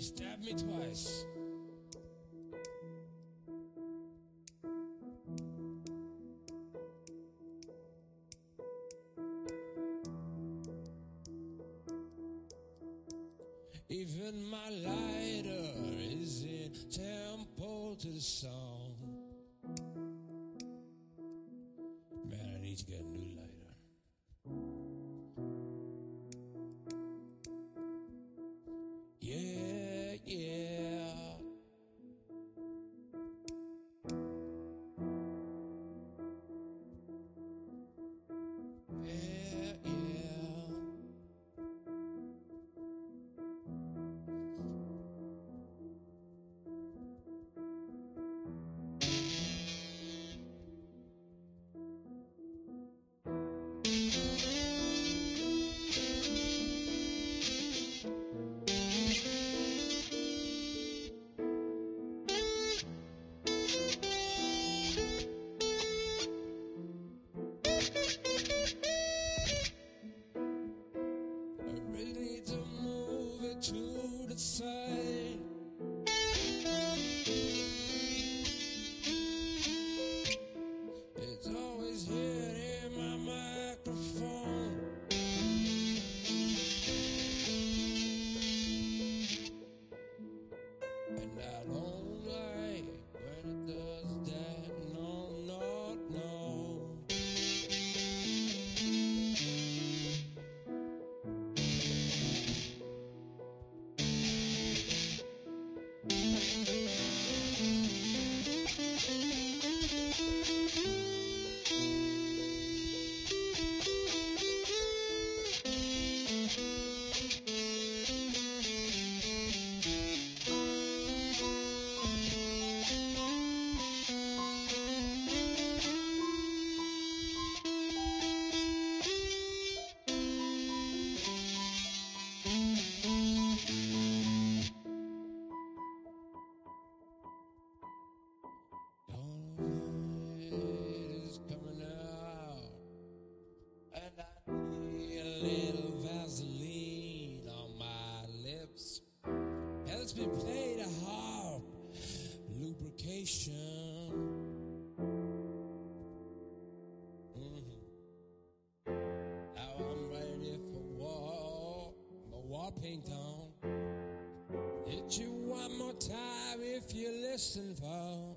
stabbed me twice. Even my lighter is in tempo to the song. Man, I need to get a new lighter. Yeah, yeah. Yeah, yeah. I really need to move it to the side. It's always hitting my microphone. And I don't like when it does that. No, no, no. Is coming out, and I need a little Vaseline on my lips. Helps me play the harp, lubrication. Now I'm ready for war, my war paint on. Hit you one more time if you listen for.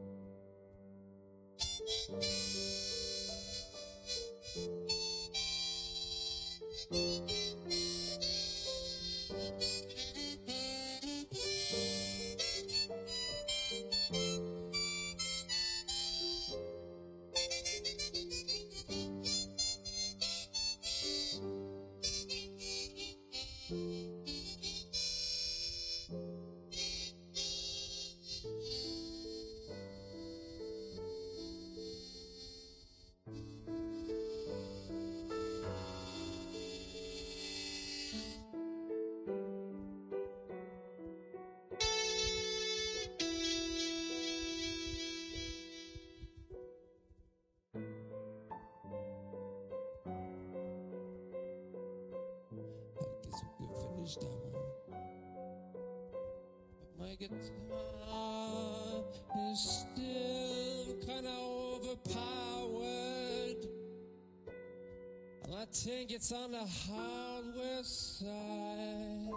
Finish that one. But my guitar is still kinda overpowered, and I think it's on the hardware side.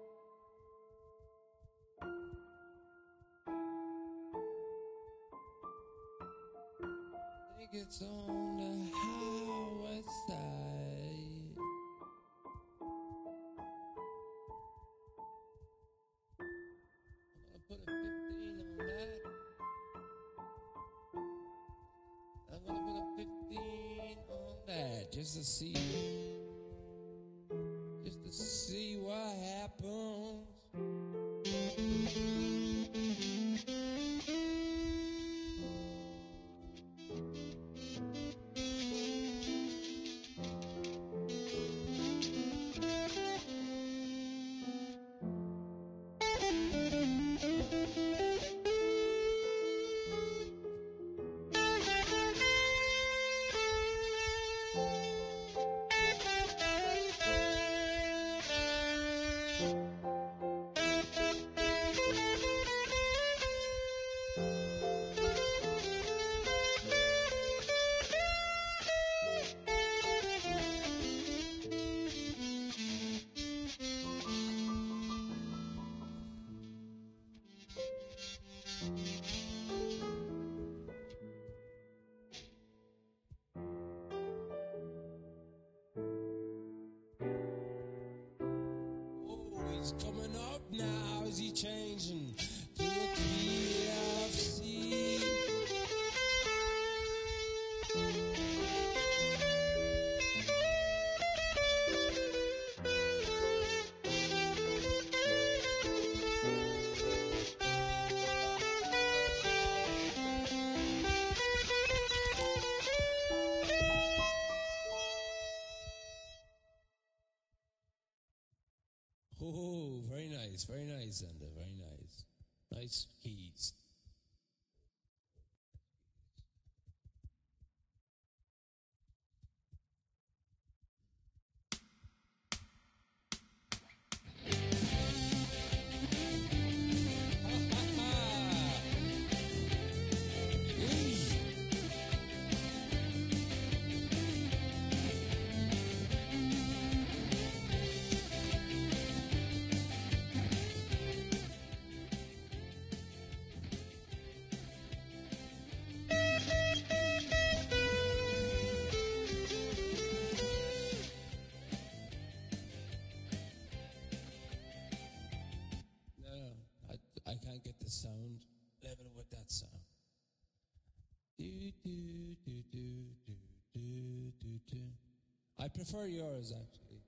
I think it's on the hardware side. Put a 15 on that. I'm gonna put a 15 on that just to see what happens. He's coming up now, is he changing to a clear sea? Oh, very nice, Sander, very nice. Nice keys. I can't get the sound level with that sound. Do, do, do, do, do, do, do, do. I prefer yours, actually.